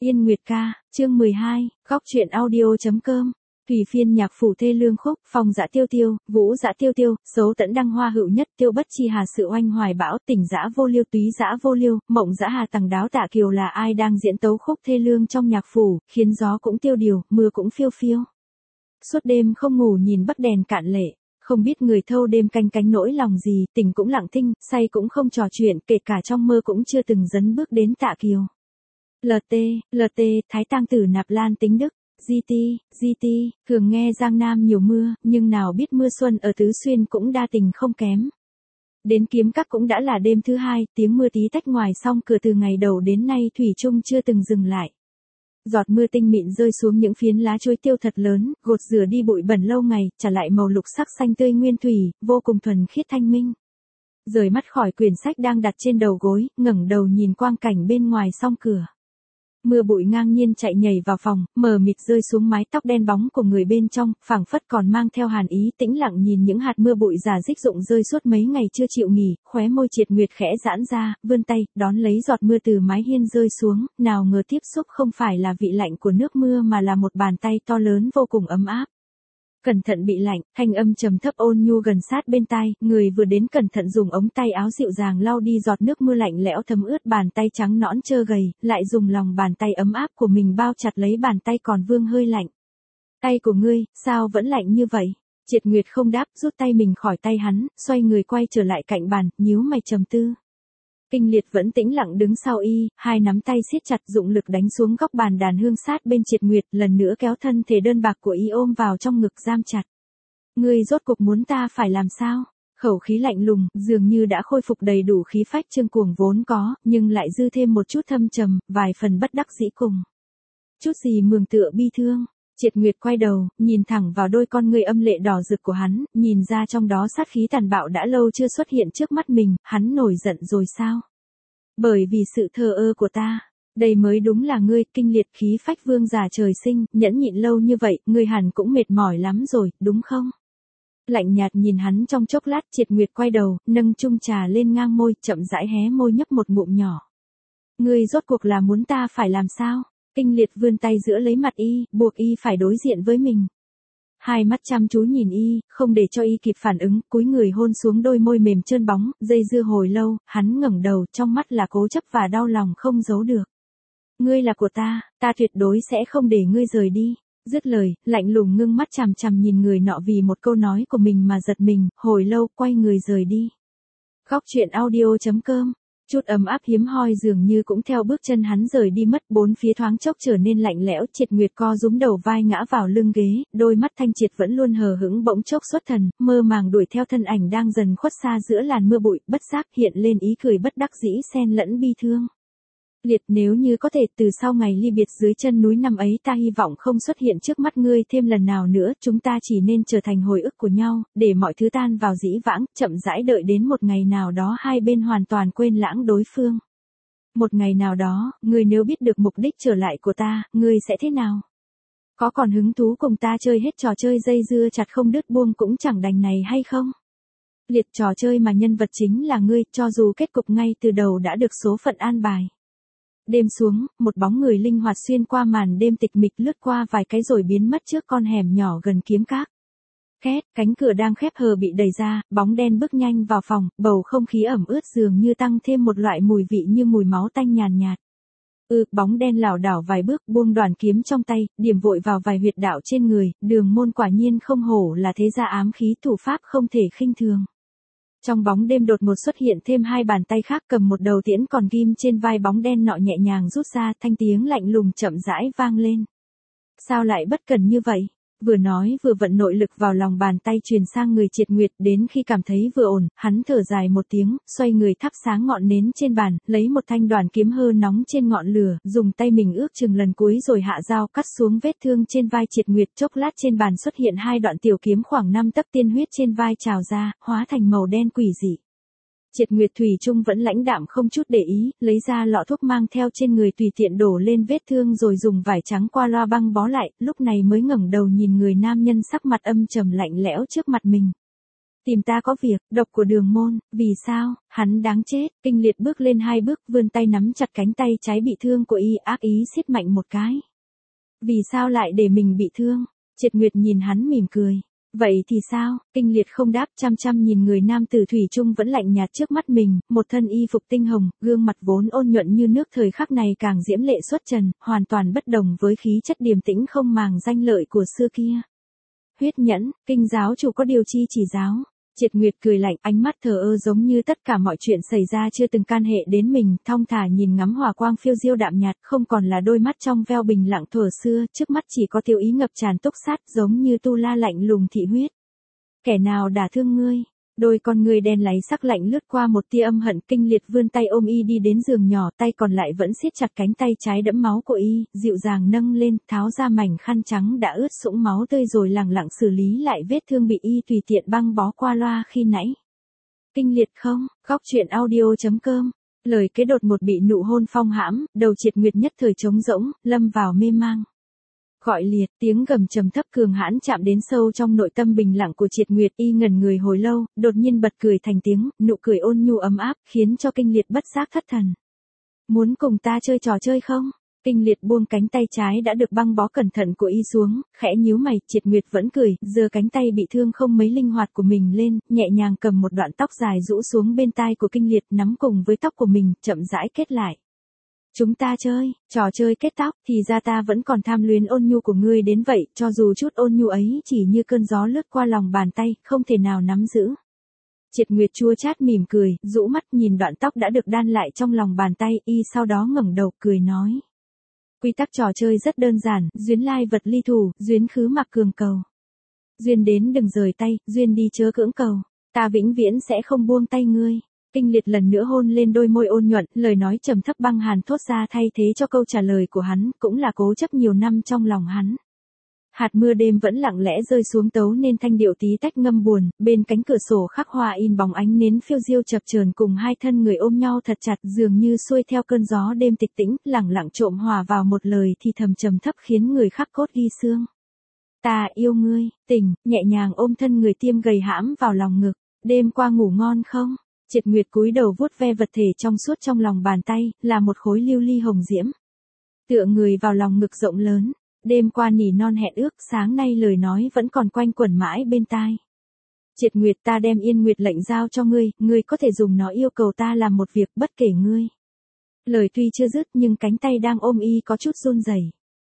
Yên Nguyệt ca, chương 12, góc truyện audio.com. Tùy phiên nhạc phủ thê lương khúc, phong dã tiêu tiêu, vũ dã tiêu tiêu, xấu tẫn đăng hoa hữu nhất, tiêu bất chi hà sự oanh hoài bão, tỉnh dã vô liêu, túy dã vô liêu, mộng dã hà tằng đáo. Tạ Kiều là ai đang diễn tấu khúc thê lương trong nhạc phủ, khiến gió cũng tiêu điều, mưa cũng phiêu phiêu. Suốt đêm không ngủ nhìn bắc đèn cạn lệ, không biết người thâu đêm canh cánh nỗi lòng gì, tỉnh cũng lặng thinh, say cũng không trò chuyện, kể cả trong mơ cũng chưa từng dấn bước đến Tạ Kiều. LT, Thái tang tử Nạp Lan Tính Đức. GT, thường nghe Giang Nam nhiều mưa, nhưng nào biết mưa xuân ở Tứ Xuyên cũng đa tình không kém. Đến Kiếm Các cũng đã là đêm thứ hai, tiếng mưa tí tách ngoài song cửa từ ngày đầu đến nay thủy chung chưa từng dừng lại. Giọt mưa tinh mịn rơi xuống những phiến lá chuối tiêu thật lớn, gột rửa đi bụi bẩn lâu ngày, trả lại màu lục sắc xanh tươi nguyên thủy, vô cùng thuần khiết thanh minh. Rời mắt khỏi quyển sách đang đặt trên đầu gối, ngẩng đầu nhìn quang cảnh bên ngoài song cửa. Mưa bụi ngang nhiên chạy nhảy vào phòng, mờ mịt rơi xuống mái tóc đen bóng của người bên trong, phảng phất còn mang theo hàn ý. Tĩnh lặng nhìn những hạt mưa bụi rả rích rụng rơi suốt mấy ngày chưa chịu nghỉ, khóe môi Triệt Nguyệt khẽ giãn ra, vươn tay, đón lấy giọt mưa từ mái hiên rơi xuống, nào ngờ tiếp xúc không phải là vị lạnh của nước mưa mà là một bàn tay to lớn vô cùng ấm áp. Cẩn thận bị lạnh, thanh âm trầm thấp ôn nhu gần sát bên tai, người vừa đến cẩn thận dùng ống tay áo dịu dàng lau đi giọt nước mưa lạnh lẽo thấm ướt bàn tay trắng nõn trơ gầy, lại dùng lòng bàn tay ấm áp của mình bao chặt lấy bàn tay còn vương hơi lạnh. Tay của ngươi, sao vẫn lạnh như vậy? Triệt Nguyệt không đáp, rút tay mình khỏi tay hắn, xoay người quay trở lại cạnh bàn, nhíu mày trầm tư. Kinh Liệt vẫn tĩnh lặng đứng sau y, hai nắm tay siết chặt dụng lực đánh xuống góc bàn đàn hương sát bên Triệt Nguyệt, lần nữa kéo thân thể đơn bạc của y ôm vào trong ngực giam chặt. Ngươi rốt cục muốn ta phải làm sao? Khẩu khí lạnh lùng, dường như đã khôi phục đầy đủ khí phách trương cuồng vốn có, nhưng lại dư thêm một chút thâm trầm, vài phần bất đắc dĩ cùng. Chút gì mường tựa bi thương. Triệt Nguyệt quay đầu, nhìn thẳng vào đôi con ngươi âm lệ đỏ rực của hắn, nhìn ra trong đó sát khí tàn bạo đã lâu chưa xuất hiện trước mắt mình, hắn nổi giận rồi sao? Bởi vì sự thờ ơ của ta, đây mới đúng là ngươi. Kinh Liệt, khí phách vương giả trời sinh, nhẫn nhịn lâu như vậy, ngươi hẳn cũng mệt mỏi lắm rồi, đúng không? Lạnh nhạt nhìn hắn trong chốc lát, Triệt Nguyệt quay đầu, nâng chung trà lên ngang môi, chậm rãi hé môi nhấp một ngụm nhỏ. Ngươi rốt cuộc là muốn ta phải làm sao? Kinh Liệt vươn tay giữa lấy mặt y, buộc y phải đối diện với mình. Hai mắt chăm chú nhìn y, không để cho y kịp phản ứng, cúi người hôn xuống đôi môi mềm trơn bóng, dây dưa hồi lâu, hắn ngẩng đầu, trong mắt là cố chấp và đau lòng không giấu được. Ngươi là của ta, ta tuyệt đối sẽ không để ngươi rời đi. Dứt lời, lạnh lùng ngưng mắt chằm chằm nhìn người nọ vì một câu nói của mình mà giật mình, hồi lâu quay người rời đi. Góc truyện audio.com. Chút ấm áp hiếm hoi dường như cũng theo bước chân hắn rời đi mất, bốn phía thoáng chốc trở nên lạnh lẽo. Triệt Nguyệt co rúm đầu vai ngã vào lưng ghế, đôi mắt thanh triệt vẫn luôn hờ hững bỗng chốc xuất thần, mơ màng đuổi theo thân ảnh đang dần khuất xa giữa làn mưa bụi, bất giác hiện lên ý cười bất đắc dĩ xen lẫn bi thương. Liệt, nếu như có thể từ sau ngày ly biệt dưới chân núi năm ấy ta hy vọng không xuất hiện trước mắt ngươi thêm lần nào nữa, chúng ta chỉ nên trở thành hồi ức của nhau, để mọi thứ tan vào dĩ vãng, chậm rãi đợi đến một ngày nào đó hai bên hoàn toàn quên lãng đối phương. Một ngày nào đó, ngươi nếu biết được mục đích trở lại của ta, ngươi sẽ thế nào? Có còn hứng thú cùng ta chơi hết trò chơi dây dưa chặt không đứt buông cũng chẳng đành này hay không? Liệt, trò chơi mà nhân vật chính là ngươi, cho dù kết cục ngay từ đầu đã được số phận an bài. Đêm xuống, một bóng người linh hoạt xuyên qua màn đêm tịch mịch lướt qua vài cái rồi biến mất trước con hẻm nhỏ gần Kiếm Các. Két, cánh cửa đang khép hờ bị đẩy ra, bóng đen bước nhanh vào phòng, bầu không khí ẩm ướt dường như tăng thêm một loại mùi vị như mùi máu tanh nhàn nhạt. Bóng đen lảo đảo vài bước, buông đoàn kiếm trong tay, điểm vội vào vài huyệt đạo trên người. Đường Môn quả nhiên không hổ là thế gia ám khí, thủ pháp không thể khinh thường. Trong bóng đêm đột ngột xuất hiện thêm hai bàn tay khác cầm một đầu tiễn còn ghim trên vai bóng đen nọ nhẹ nhàng rút ra, thanh tiếng lạnh lùng chậm rãi vang lên. Sao lại bất cần như vậy? Vừa nói vừa vận nội lực vào lòng bàn tay truyền sang người Triệt Nguyệt, đến khi cảm thấy vừa ổn, hắn thở dài một tiếng, xoay người thắp sáng ngọn nến trên bàn, lấy một thanh đoàn kiếm hơ nóng trên ngọn lửa, dùng tay mình ước chừng lần cuối rồi hạ dao cắt xuống vết thương trên vai Triệt Nguyệt. Chốc lát trên bàn xuất hiện hai đoạn tiểu kiếm khoảng 5 tấc, tiên huyết trên vai trào ra, hóa thành màu đen quỷ dị. Triệt Nguyệt thủy chung vẫn lãnh đạm không chút để ý, lấy ra lọ thuốc mang theo trên người tùy tiện đổ lên vết thương rồi dùng vải trắng qua loa băng bó lại, lúc này mới ngẩng đầu nhìn người nam nhân sắc mặt âm trầm lạnh lẽo trước mặt mình. Tìm ta có việc, độc của Đường Môn, vì sao, hắn đáng chết, Kinh Liệt bước lên 2 bước, vươn tay nắm chặt cánh tay trái bị thương của y, ác ý siết mạnh một cái. Vì sao lại để mình bị thương? Triệt Nguyệt nhìn hắn mỉm cười. Vậy thì sao? Kinh Liệt không đáp, chăm chăm nhìn người nam tử thủy chung vẫn lạnh nhạt trước mắt mình, một thân y phục tinh hồng, gương mặt vốn ôn nhuận như nước thời khắc này càng diễm lệ xuất trần, hoàn toàn bất đồng với khí chất điềm tĩnh không màng danh lợi của xưa kia. Huyết nhẫn, Kinh giáo chủ có điều chi chỉ giáo. Triệt Nguyệt cười lạnh, ánh mắt thờ ơ giống như tất cả mọi chuyện xảy ra chưa từng can hệ đến mình, thong thả nhìn ngắm hỏa quang phiêu diêu đạm nhạt, không còn là đôi mắt trong veo bình lặng thuở xưa, trước mắt chỉ có tiêu ý ngập tràn túc sát, giống như tu la lạnh lùng thị huyết. Kẻ nào đả thương ngươi? Đôi con ngươi đen láy sắc lạnh lướt qua một tia âm hận, Kinh Liệt vươn tay ôm y đi đến giường nhỏ, tay còn lại vẫn siết chặt cánh tay trái đẫm máu của y, dịu dàng nâng lên, tháo ra mảnh khăn trắng đã ướt sũng máu tươi rồi lẳng lặng xử lý lại vết thương bị y tùy tiện băng bó qua loa khi nãy. Kinh Liệt không, góc truyện audio.com. Lời kế đột một bị nụ hôn phong hãm, đầu Triệt Nguyệt nhất thời trống rỗng, lâm vào mê mang. Gọi liệt, tiếng gầm trầm thấp cường hãn chạm đến sâu trong nội tâm bình lặng của Triệt Nguyệt, y ngẩn người hồi lâu, đột nhiên bật cười thành tiếng, nụ cười ôn nhu ấm áp, khiến cho Kinh Liệt bất giác thất thần. Muốn cùng ta chơi trò chơi không? Kinh Liệt buông cánh tay trái đã được băng bó cẩn thận của y xuống, khẽ nhíu mày, Triệt Nguyệt vẫn cười, giơ cánh tay bị thương không mấy linh hoạt của mình lên, nhẹ nhàng cầm một đoạn tóc dài rũ xuống bên tai của Kinh Liệt, nắm cùng với tóc của mình, chậm rãi kết lại. Chúng ta chơi, trò chơi kết tóc, thì ra ta vẫn còn tham luyến ôn nhu của ngươi đến vậy, cho dù chút ôn nhu ấy chỉ như cơn gió lướt qua lòng bàn tay, không thể nào nắm giữ. Triệt Nguyệt chua chát mỉm cười, rũ mắt nhìn đoạn tóc đã được đan lại trong lòng bàn tay, y sau đó ngẩng đầu cười nói. Quy tắc trò chơi rất đơn giản, duyên lai vật ly thủ, duyên khứ mặc cường cầu. Duyên đến đừng rời tay, duyên đi chớ cưỡng cầu, ta vĩnh viễn sẽ không buông tay ngươi. Kinh Liệt lần nữa hôn lên đôi môi ôn nhuận, lời nói trầm thấp băng hàn thốt ra thay thế cho câu trả lời của hắn, cũng là cố chấp nhiều năm trong lòng hắn. Hạt mưa đêm vẫn lặng lẽ rơi xuống tấu nên thanh điệu tí tách ngâm buồn, bên cánh cửa sổ khắc hoa in bóng ánh nến phiêu diêu chập chờn cùng hai thân người ôm nhau thật chặt, dường như xuôi theo cơn gió đêm tịch tĩnh, lẳng lặng trộm hòa vào một lời thì thầm trầm thấp khiến người khắc cốt ghi xương. Ta yêu ngươi, tình, nhẹ nhàng ôm thân người tiêm gầy hãm vào lòng ngực, đêm qua ngủ ngon không? Triệt Nguyệt cúi đầu vuốt ve vật thể trong suốt trong lòng bàn tay, là một khối lưu ly hồng diễm. Tựa người vào lòng ngực rộng lớn, đêm qua nỉ non hẹn ước, sáng nay lời nói vẫn còn quanh quẩn mãi bên tai. Triệt Nguyệt, ta đem Yên Nguyệt lệnh giao cho ngươi, ngươi có thể dùng nó yêu cầu ta làm một việc bất kể ngươi. Lời tuy chưa dứt nhưng cánh tay đang ôm y có chút run rẩy.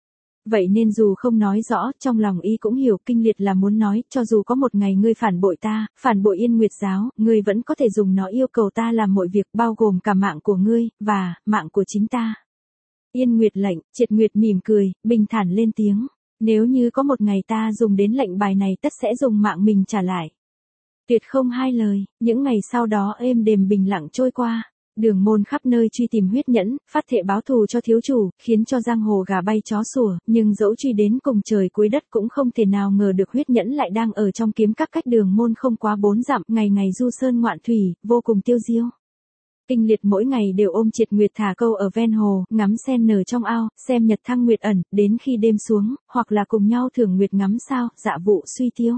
Vậy nên dù không nói rõ, trong lòng y cũng hiểu Kinh Liệt là muốn nói, cho dù có một ngày ngươi phản bội ta, phản bội Yên Nguyệt giáo, ngươi vẫn có thể dùng nó yêu cầu ta làm mọi việc bao gồm cả mạng của ngươi, và, mạng của chính ta. Yên Nguyệt lệnh, Triệt Nguyệt mỉm cười, bình thản lên tiếng. Nếu như có một ngày ta dùng đến lệnh bài này tất sẽ dùng mạng mình trả lại. Tuyệt không hai lời, những ngày sau đó êm đềm bình lặng trôi qua. Đường Môn khắp nơi truy tìm huyết nhẫn, phát thệ báo thù cho thiếu chủ, khiến cho giang hồ gà bay chó sủa, nhưng dẫu truy đến cùng trời cuối đất cũng không thể nào ngờ được huyết nhẫn lại đang ở trong kiếm các cách Đường Môn không quá 4 dặm, ngày ngày du sơn ngoạn thủy, vô cùng tiêu diêu. Kinh Liệt mỗi ngày đều ôm Triệt Nguyệt thả câu ở ven hồ, ngắm sen nở trong ao, xem nhật thăng nguyệt ẩn, đến khi đêm xuống, hoặc là cùng nhau thưởng nguyệt ngắm sao, dạ vụ suy tiêu.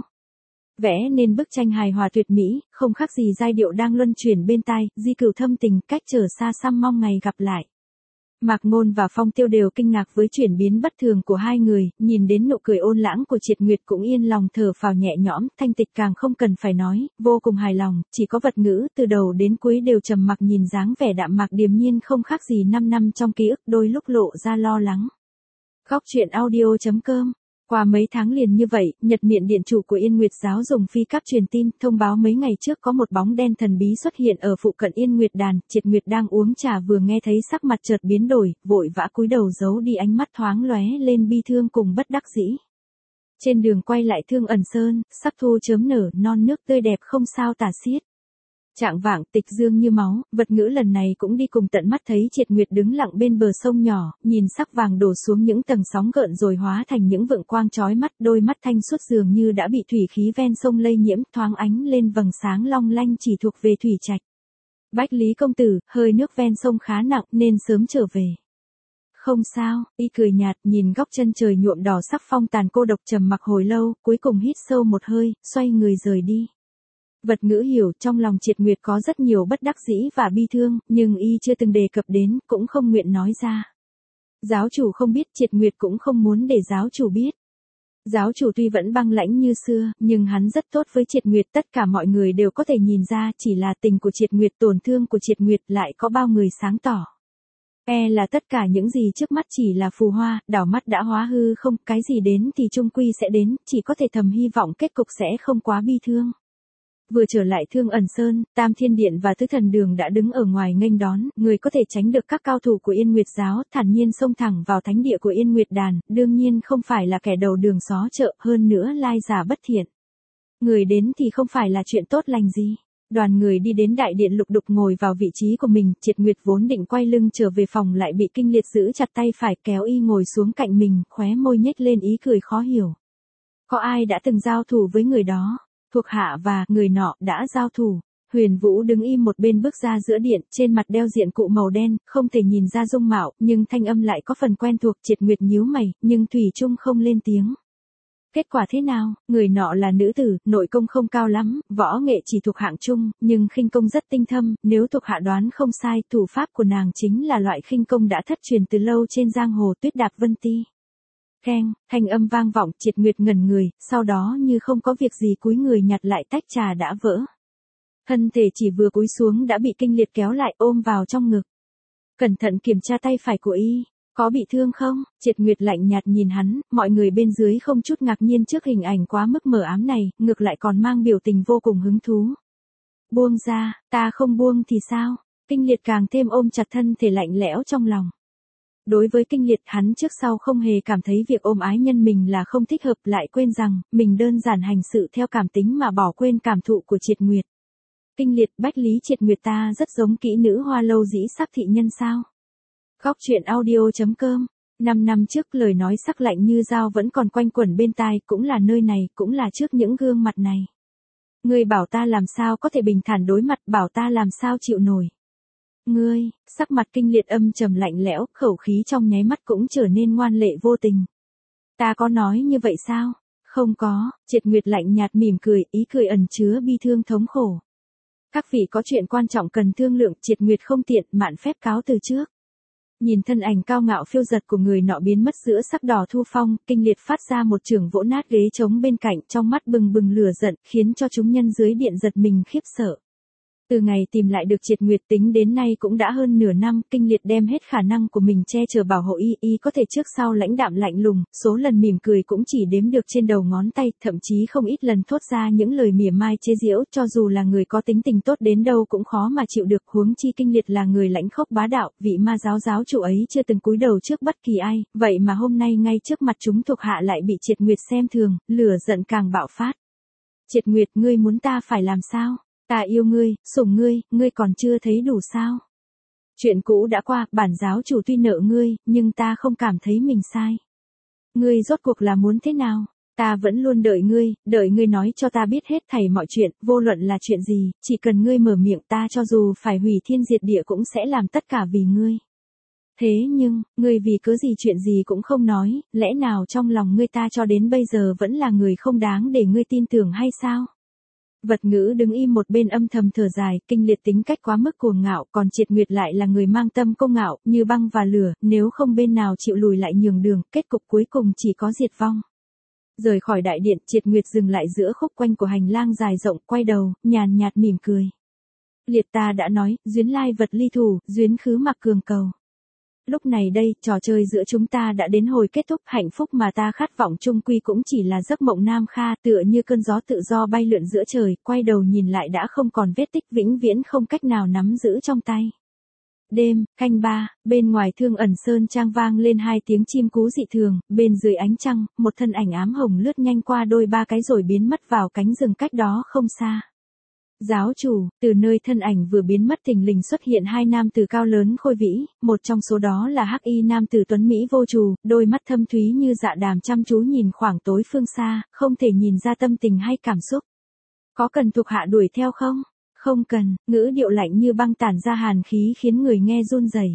Vẽ nên bức tranh hài hòa tuyệt mỹ, không khác gì giai điệu đang luân chuyển bên tai, di cửu thâm tình, cách trở xa xăm mong ngày gặp lại. Mạc Ngôn và Phong Tiêu đều kinh ngạc với chuyển biến bất thường của hai người, nhìn đến nụ cười ôn lãng của Triệt Nguyệt cũng yên lòng thở phào nhẹ nhõm, Thanh Tịch càng không cần phải nói, vô cùng hài lòng, chỉ có Vật Ngữ từ đầu đến cuối đều trầm mặc nhìn dáng vẻ đạm mạc điềm nhiên không khác gì 5 năm trong ký ức, đôi lúc lộ ra lo lắng. Góc truyện audio.com. Qua mấy tháng liền như vậy, Nhật Miện điện chủ của Yên Nguyệt giáo dùng phi các truyền tin, thông báo mấy ngày trước có một bóng đen thần bí xuất hiện ở phụ cận Yên Nguyệt đàn, Triệt Nguyệt đang uống trà vừa nghe thấy sắc mặt chợt biến đổi, vội vã cúi đầu giấu đi ánh mắt thoáng lóe lên bi thương cùng bất đắc dĩ. Trên đường quay lại Thương Ẩn Sơn, sắc thu chớm nở, non nước tươi đẹp không sao tả xiết. Trạng vạng, tịch dương như máu, Vật Ngữ lần này cũng đi cùng tận mắt thấy Triệt Nguyệt đứng lặng bên bờ sông nhỏ, nhìn sắc vàng đổ xuống những tầng sóng gợn rồi hóa thành những vượng quang chói mắt, đôi mắt thanh suốt dường như đã bị thủy khí ven sông lây nhiễm, thoáng ánh lên vầng sáng long lanh chỉ thuộc về thủy trạch. Bách Lý công tử, hơi nước ven sông khá nặng nên sớm trở về. Không sao, y cười nhạt, nhìn góc chân trời nhuộm đỏ sắc phong tàn cô độc trầm mặc hồi lâu, cuối cùng hít sâu một hơi, xoay người rời đi. Vật ngữ hiểu trong lòng Triệt Nguyệt có rất nhiều bất đắc dĩ và bi thương, nhưng y chưa từng đề cập đến, cũng không nguyện nói ra. Giáo chủ không biết, Triệt Nguyệt cũng không muốn để giáo chủ biết. Giáo chủ tuy vẫn băng lãnh như xưa, nhưng hắn rất tốt với Triệt Nguyệt, tất cả mọi người đều có thể nhìn ra, chỉ là tình của Triệt Nguyệt, tổn thương của Triệt Nguyệt lại có bao người sáng tỏ. Là tất cả những gì trước mắt chỉ là phù hoa, đảo mắt đã hóa hư không, cái gì đến thì chung quy sẽ đến, chỉ có thể thầm hy vọng kết cục sẽ không quá bi thương. Vừa trở lại Thương Ẩn Sơn, Tam Thiên Điện và Tứ Thần Đường đã đứng ở ngoài nghênh đón, người có thể tránh được các cao thủ của Yên Nguyệt giáo, thản nhiên xông thẳng vào thánh địa của Yên Nguyệt đàn, đương nhiên không phải là kẻ đầu đường xó chợ, hơn nữa lai giả bất thiện. Người đến thì không phải là chuyện tốt lành gì. Đoàn người đi đến đại điện lục đục ngồi vào vị trí của mình, Triệt Nguyệt vốn định quay lưng trở về phòng lại bị Kinh Liệt giữ chặt tay phải kéo y ngồi xuống cạnh mình, khóe môi nhếch lên ý cười khó hiểu. Có ai đã từng giao thủ với người đó? Thuộc hạ và người nọ đã giao thủ. Huyền Vũ đứng im một bên bước ra giữa điện, trên mặt đeo diện cụ màu đen, không thể nhìn ra dung mạo, nhưng thanh âm lại có phần quen thuộc. Triệt Nguyệt nhíu mày, nhưng thủy chung không lên tiếng. Kết quả thế nào? Người nọ là nữ tử, nội công không cao lắm, võ nghệ chỉ thuộc hạng trung, nhưng khinh công rất tinh thâm, nếu thuộc hạ đoán không sai, thủ pháp của nàng chính là loại khinh công đã thất truyền từ lâu trên giang hồ Tuyết Đạp Vân Ti. Keng, thanh âm vang vọng, Triệt Nguyệt ngẩn người, sau đó như không có việc gì cúi người nhặt lại tách trà đã vỡ. Thân thể chỉ vừa cúi xuống đã bị Kinh Liệt kéo lại ôm vào trong ngực. Cẩn thận kiểm tra tay phải của y. Có bị thương không? Triệt Nguyệt lạnh nhạt nhìn hắn, mọi người bên dưới không chút ngạc nhiên trước hình ảnh quá mức mờ ám này, ngược lại còn mang biểu tình vô cùng hứng thú. Buông ra, ta không buông thì sao? Kinh Liệt càng thêm ôm chặt thân thể lạnh lẽo trong lòng. Đối với Kinh Liệt, hắn trước sau không hề cảm thấy việc ôm ái nhân mình là không thích hợp, lại quên rằng, mình đơn giản hành sự theo cảm tính mà bỏ quên cảm thụ của Triệt Nguyệt. Kinh Liệt, Bách Lý Triệt Nguyệt ta rất giống kỹ nữ Hoa Lâu dĩ sắc thị nhân sao? Góc truyện audio.com. 5 năm trước lời nói sắc lạnh như dao vẫn còn quanh quẩn bên tai, cũng là nơi này, cũng là trước những gương mặt này. Ngươi bảo ta làm sao có thể bình thản đối mặt, bảo ta làm sao chịu nổi. Ngươi, sắc mặt Kinh Liệt âm trầm lạnh lẽo, khẩu khí trong nháy mắt cũng trở nên ngoan lệ vô tình. Ta có nói như vậy sao? Không có, Triệt Nguyệt lạnh nhạt mỉm cười, ý cười ẩn chứa bi thương thống khổ. Các vị có chuyện quan trọng cần thương lượng, Triệt Nguyệt không tiện, mạn phép cáo từ trước. Nhìn thân ảnh cao ngạo phiêu giật của người nọ biến mất giữa sắc đỏ thu phong, Kinh Liệt phát ra một chưởng vỗ nát ghế trống bên cạnh, trong mắt bừng bừng lửa giận, khiến cho chúng nhân dưới điện giật mình khiếp sợ. Từ ngày tìm lại được Triệt Nguyệt tính đến nay cũng đã hơn nửa năm, Kinh Liệt đem hết khả năng của mình che chở bảo hộ y có thể trước sau lãnh đạm lạnh lùng, số lần mỉm cười cũng chỉ đếm được trên đầu ngón tay, thậm chí không ít lần thốt ra những lời mỉa mai chế giễu, cho dù là người có tính tình tốt đến đâu cũng khó mà chịu được, huống chi Kinh Liệt là người lãnh khốc bá đạo, vị ma giáo chủ ấy chưa từng cúi đầu trước bất kỳ ai, vậy mà hôm nay ngay trước mặt chúng thuộc hạ lại bị Triệt Nguyệt xem thường, lửa giận càng bạo phát. Triệt Nguyệt, ngươi muốn ta phải làm sao? Ta yêu ngươi, sủng ngươi còn chưa thấy đủ sao? Chuyện cũ đã qua, bản giáo chủ tuy nợ ngươi, nhưng ta không cảm thấy mình sai. Ngươi rốt cuộc là muốn thế nào? Ta vẫn luôn đợi ngươi nói cho ta biết hết thảy mọi chuyện, vô luận là chuyện gì, chỉ cần ngươi mở miệng ta cho dù phải hủy thiên diệt địa cũng sẽ làm tất cả vì ngươi. Thế nhưng, ngươi vì cớ gì chuyện gì cũng không nói, lẽ nào trong lòng ngươi ta cho đến bây giờ vẫn là người không đáng để ngươi tin tưởng hay sao? Vật ngữ đứng im một bên âm thầm thở dài, Kinh Liệt tính cách quá mức cuồng ngạo, còn Triệt Nguyệt lại là người mang tâm công ngạo, như băng và lửa, nếu không bên nào chịu lùi lại nhường đường, kết cục cuối cùng chỉ có diệt vong. Rời khỏi đại điện, Triệt Nguyệt dừng lại giữa khúc quanh của hành lang dài rộng, quay đầu, nhàn nhạt mỉm cười. Liệt ta đã nói, duyên lai vật ly thủ, duyên khứ mặc cường cầu. Lúc này đây, trò chơi giữa chúng ta đã đến hồi kết thúc, hạnh phúc mà ta khát vọng chung quy cũng chỉ là giấc mộng nam kha, tựa như cơn gió tự do bay lượn giữa trời, quay đầu nhìn lại đã không còn vết tích, vĩnh viễn không cách nào nắm giữ trong tay. Đêm, canh 3, bên ngoài Thương Ẩn Sơn trang vang lên 2 tiếng chim cú dị thường, bên dưới ánh trăng, một thân ảnh ám hồng lướt nhanh qua đôi ba cái rồi biến mất vào cánh rừng cách đó không xa. Giáo chủ, từ nơi thân ảnh vừa biến mất thình lình xuất hiện 2 nam tử cao lớn khôi vĩ, một trong số đó là hắc y nam tử tuấn Mỹ vô trù, đôi mắt thâm thúy như dạ đàm chăm chú nhìn khoảng tối phương xa, không thể nhìn ra tâm tình hay cảm xúc. Có cần thuộc hạ đuổi theo không? Không cần, ngữ điệu lạnh như băng tản ra hàn khí khiến người nghe run rẩy.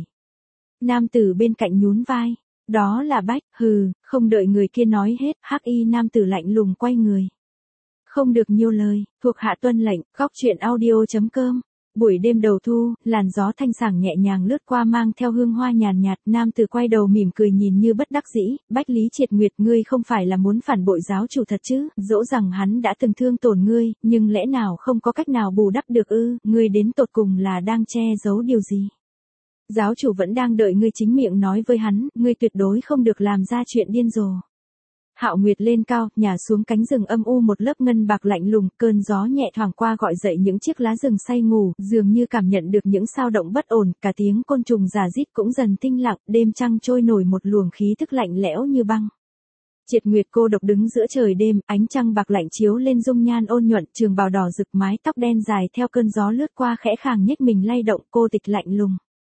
Nam tử bên cạnh nhún vai, đó là Bách, không đợi người kia nói hết, hắc y nam tử lạnh lùng quay người. Không được nhiều lời, thuộc hạ tuân lệnh, góc truyện audio.com. Buổi đêm đầu thu, làn gió thanh sảng nhẹ nhàng lướt qua mang theo hương hoa nhàn nhạt, nam tử quay đầu mỉm cười nhìn như bất đắc dĩ, Bách Lý Triệt Nguyệt, ngươi không phải là muốn phản bội giáo chủ thật chứ, dẫu rằng hắn đã từng thương tổn ngươi, nhưng lẽ nào không có cách nào bù đắp được ư, ngươi đến tột cùng là đang che giấu điều gì? Giáo chủ vẫn đang đợi ngươi chính miệng nói với hắn, ngươi tuyệt đối không được làm ra chuyện điên rồ. Hạo Nguyệt lên cao, nhả xuống cánh rừng âm u một lớp ngân bạc lạnh lùng, cơn gió nhẹ thoảng qua gọi dậy những chiếc lá rừng say ngủ, dường như cảm nhận được những sao động bất ổn, cả tiếng côn trùng rà rít cũng dần tĩnh lặng, đêm trăng trôi nổi một luồng khí thức lạnh lẽo như băng. Triệt Nguyệt cô độc đứng giữa trời đêm, ánh trăng bạc lạnh chiếu lên dung nhan ôn nhuận, trường bào đỏ rực, mái tóc đen dài theo cơn gió lướt qua khẽ khàng nhếch mình lay động, cô tịch lạnh lùng.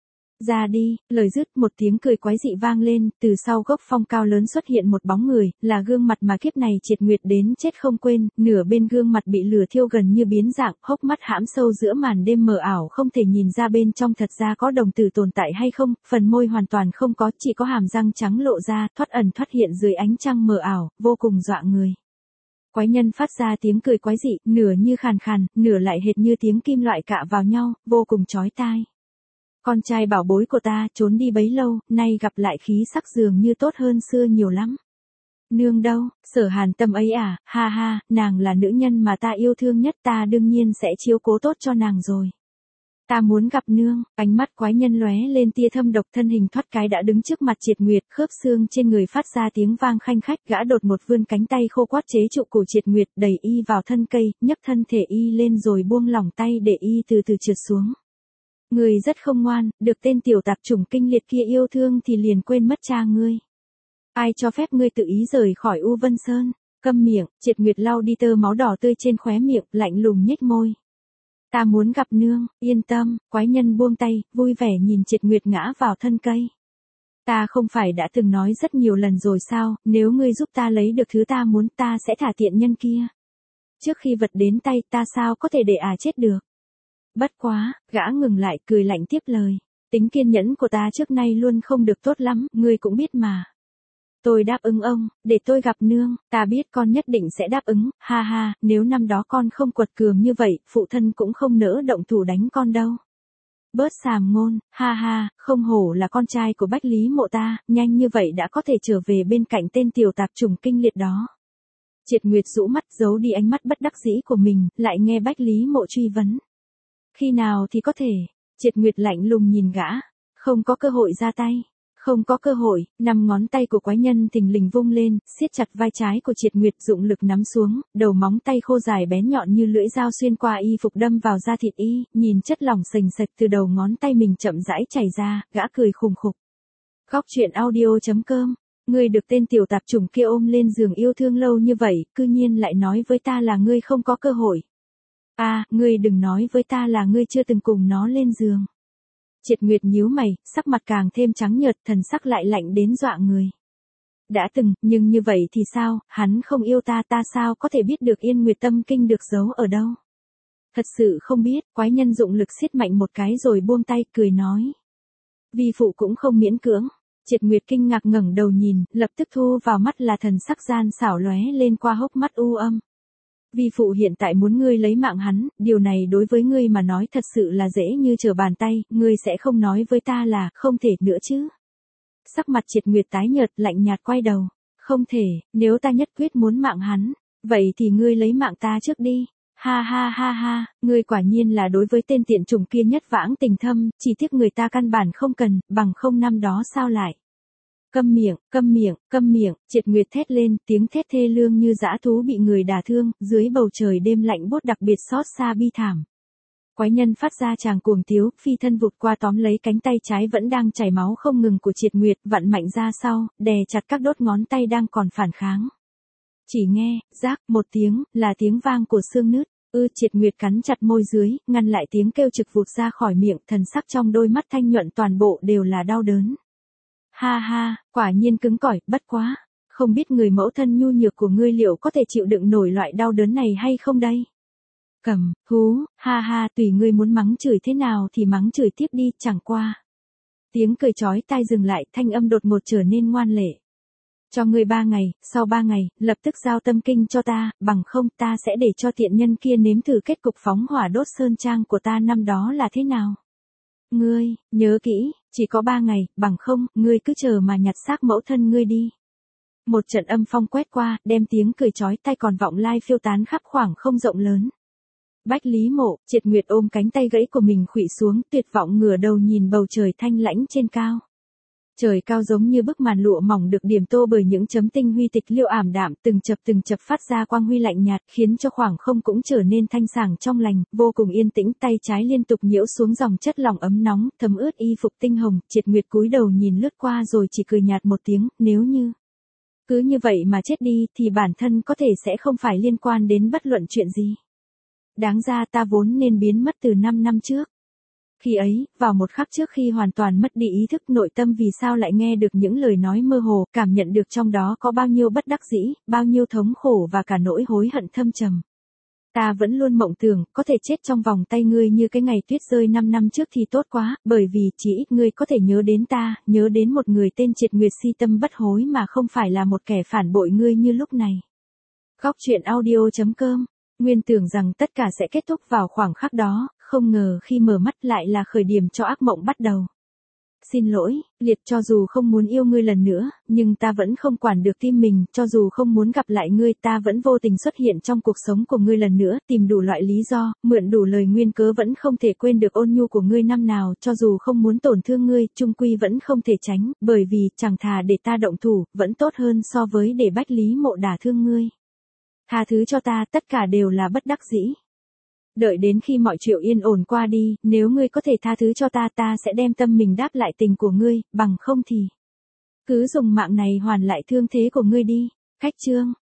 Ra đi, lời dứt một tiếng cười quái dị vang lên, từ sau gốc phong cao lớn xuất hiện một bóng người, là gương mặt mà kiếp này Triệt Nguyệt đến chết không quên, nửa bên gương mặt bị lửa thiêu gần như biến dạng, hốc mắt hãm sâu giữa màn đêm mờ ảo không thể nhìn ra bên trong thật ra có đồng tử tồn tại hay không, phần môi hoàn toàn không có, chỉ có hàm răng trắng lộ ra, thoát ẩn thoát hiện dưới ánh trăng mờ ảo, vô cùng dọa người. Quái nhân phát ra tiếng cười quái dị, nửa như khàn khàn, nửa lại hệt như tiếng kim loại cạ vào nhau, vô cùng chói tai. Con trai bảo bối của ta, trốn đi bấy lâu, nay gặp lại khí sắc dường như tốt hơn xưa nhiều lắm. Nương đâu, Sở Hàn Tâm ấy à, ha ha, nàng là nữ nhân mà ta yêu thương nhất, ta đương nhiên sẽ chiếu cố tốt cho nàng rồi. Ta muốn gặp nương, ánh mắt quái nhân lóe lên tia thâm độc, thân hình thoát cái đã đứng trước mặt Triệt Nguyệt, khớp xương trên người phát ra tiếng vang khanh khách, gã đột một vươn cánh tay khô quắt chế trụ cổ Triệt Nguyệt, đẩy y vào thân cây, nhấc thân thể y lên rồi buông lỏng tay để y từ từ trượt xuống. Ngươi rất không ngoan, được tên tiểu tạp chủng kinh liệt kia yêu thương thì liền quên mất cha ngươi. Ai cho phép ngươi tự ý rời khỏi U Vân Sơn? Câm miệng, Triệt Nguyệt lau đi tơ máu đỏ tươi trên khóe miệng, lạnh lùng nhếch môi. Ta muốn gặp nương, yên tâm, quái nhân buông tay, vui vẻ nhìn Triệt Nguyệt ngã vào thân cây. Ta không phải đã từng nói rất nhiều lần rồi sao, nếu ngươi giúp ta lấy được thứ ta muốn, ta sẽ thả tiện nhân kia. Trước khi vật đến tay, ta sao có thể để chết được. Bất quá, gã ngừng lại, cười lạnh tiếp lời. Tính kiên nhẫn của ta trước nay luôn không được tốt lắm, ngươi cũng biết mà. Tôi đáp ứng ông, để tôi gặp nương, ta biết con nhất định sẽ đáp ứng, ha ha, nếu năm đó con không quật cường như vậy, phụ thân cũng không nỡ động thủ đánh con đâu. Bớt xàm ngôn, ha ha, không hổ là con trai của Bách Lý Mộ ta, nhanh như vậy đã có thể trở về bên cạnh tên tiểu tạp chủng kinh liệt đó. Triệt Nguyệt rũ mắt giấu đi ánh mắt bất đắc dĩ của mình, lại nghe Bách Lý Mộ truy vấn. Khi nào thì có thể? Triệt Nguyệt lạnh lùng nhìn gã, không có cơ hội ra tay. Không có cơ hội, 5 ngón tay của quái nhân thình lình vung lên, siết chặt vai trái của Triệt Nguyệt, dụng lực nắm xuống, đầu móng tay khô dài bén nhọn như lưỡi dao xuyên qua y phục đâm vào da thịt y, nhìn chất lỏng sềnh sệt từ đầu ngón tay mình chậm rãi chảy ra, gã cười khùng khục. Góc truyện audio.com. Ngươi được tên tiểu tạp chủng kia ôm lên giường yêu thương lâu như vậy, cư nhiên lại nói với ta là ngươi không có cơ hội. Ngươi đừng nói với ta là ngươi chưa từng cùng nó lên giường. Triệt Nguyệt nhíu mày, sắc mặt càng thêm trắng nhợt, thần sắc lại lạnh đến dọa người. Đã từng, nhưng như vậy thì sao, hắn không yêu ta, ta sao có thể biết được Yên Nguyệt Tâm Kinh được giấu ở đâu. Thật sự không biết, quái nhân dụng lực siết mạnh một cái rồi buông tay, cười nói. Vi phụ cũng không miễn cưỡng. Triệt Nguyệt kinh ngạc ngẩng đầu nhìn, lập tức thu vào mắt là thần sắc gian xảo lóe lên qua hốc mắt u âm. Vi phụ hiện tại muốn ngươi lấy mạng hắn, điều này đối với ngươi mà nói thật sự là dễ như trở bàn tay, ngươi sẽ không nói với ta là, không thể nữa chứ. Sắc mặt Triệt Nguyệt tái nhợt, lạnh nhạt quay đầu. Không thể, nếu ta nhất quyết muốn mạng hắn, vậy thì ngươi lấy mạng ta trước đi. Ha ha ha ha, ngươi quả nhiên là đối với tên tiện chủng kia nhất vãng tình thâm, chỉ tiếc người ta căn bản không cần, bằng không năm đó sao lại. Câm miệng, câm miệng, câm miệng, Triệt Nguyệt thét lên, tiếng thét thê lương như dã thú bị người đả thương, dưới bầu trời đêm lạnh buốt đặc biệt xót xa bi thảm. Quái nhân phát ra tràng cuồng tiếu, phi thân vụt qua tóm lấy cánh tay trái vẫn đang chảy máu không ngừng của Triệt Nguyệt, vặn mạnh ra sau, đè chặt các đốt ngón tay đang còn phản kháng. Chỉ nghe, rác, một tiếng, là tiếng vang của xương nứt. Triệt Nguyệt cắn chặt môi dưới, ngăn lại tiếng kêu trực vụt ra khỏi miệng, thần sắc trong đôi mắt thanh nhuận toàn bộ đều là đau đớn. Ha ha, quả nhiên cứng cỏi, bất quá. Không biết người mẫu thân nhu nhược của ngươi liệu có thể chịu đựng nổi loại đau đớn này hay không đây? Cầm, hú, ha ha, tùy ngươi muốn mắng chửi thế nào thì mắng chửi tiếp đi, chẳng qua. Tiếng cười chói tai dừng lại, thanh âm đột ngột trở nên ngoan lệ. Cho ngươi 3 ngày, sau 3 ngày, lập tức giao tâm kinh cho ta, bằng không ta sẽ để cho tiện nhân kia nếm thử kết cục phóng hỏa đốt sơn trang của ta năm đó là thế nào. Ngươi, nhớ kỹ, chỉ có 3 ngày, bằng không, ngươi cứ chờ mà nhặt xác mẫu thân ngươi đi. Một trận âm phong quét qua, đem tiếng cười chói tai còn vọng lai phiêu tán khắp khoảng không rộng lớn. Bách Lý Mộ, Triệt Nguyệt ôm cánh tay gãy của mình khuỵu xuống, tuyệt vọng ngửa đầu nhìn bầu trời thanh lãnh trên cao. Trời cao giống như bức màn lụa mỏng được điểm tô bởi những chấm tinh huy tịch liêu ảm đạm, từng chập phát ra quang huy lạnh nhạt, khiến cho khoảng không cũng trở nên thanh sảng trong lành, vô cùng yên tĩnh. Tay trái liên tục nhiễu xuống dòng chất lỏng ấm nóng, thấm ướt y phục tinh hồng. Triệt Nguyệt cúi đầu nhìn lướt qua rồi chỉ cười nhạt một tiếng, nếu như cứ như vậy mà chết đi thì bản thân có thể sẽ không phải liên quan đến bất luận chuyện gì. Đáng ra ta vốn nên biến mất từ 5 năm trước. Khi ấy, vào một khắc trước khi hoàn toàn mất đi ý thức, nội tâm vì sao lại nghe được những lời nói mơ hồ, cảm nhận được trong đó có bao nhiêu bất đắc dĩ, bao nhiêu thống khổ và cả nỗi hối hận thâm trầm. Ta vẫn luôn mộng tưởng, có thể chết trong vòng tay ngươi như cái ngày tuyết rơi 5 năm trước thì tốt quá, bởi vì chỉ ít ngươi có thể nhớ đến ta, nhớ đến một người tên Triệt Nguyệt si tâm bất hối mà không phải là một kẻ phản bội ngươi như lúc này. Góc truyện audio.com. Nguyên tưởng rằng tất cả sẽ kết thúc vào khoảng khắc đó, không ngờ khi mở mắt lại là khởi điểm cho ác mộng bắt đầu. Xin lỗi, Liệt, cho dù không muốn yêu ngươi lần nữa, nhưng ta vẫn không quản được tim mình, cho dù không muốn gặp lại ngươi, ta vẫn vô tình xuất hiện trong cuộc sống của ngươi lần nữa, tìm đủ loại lý do, mượn đủ lời nguyên cớ vẫn không thể quên được ôn nhu của ngươi năm nào, cho dù không muốn tổn thương ngươi, chung quy vẫn không thể tránh, bởi vì chẳng thà để ta động thủ, vẫn tốt hơn so với để Bách Lý Mộ đả thương ngươi. Tha thứ cho ta, tất cả đều là bất đắc dĩ. Đợi đến khi mọi chuyện yên ổn qua đi, nếu ngươi có thể tha thứ cho ta, ta sẽ đem tâm mình đáp lại tình của ngươi, bằng không thì cứ dùng mạng này hoàn lại thương thế của ngươi đi. Khách chương.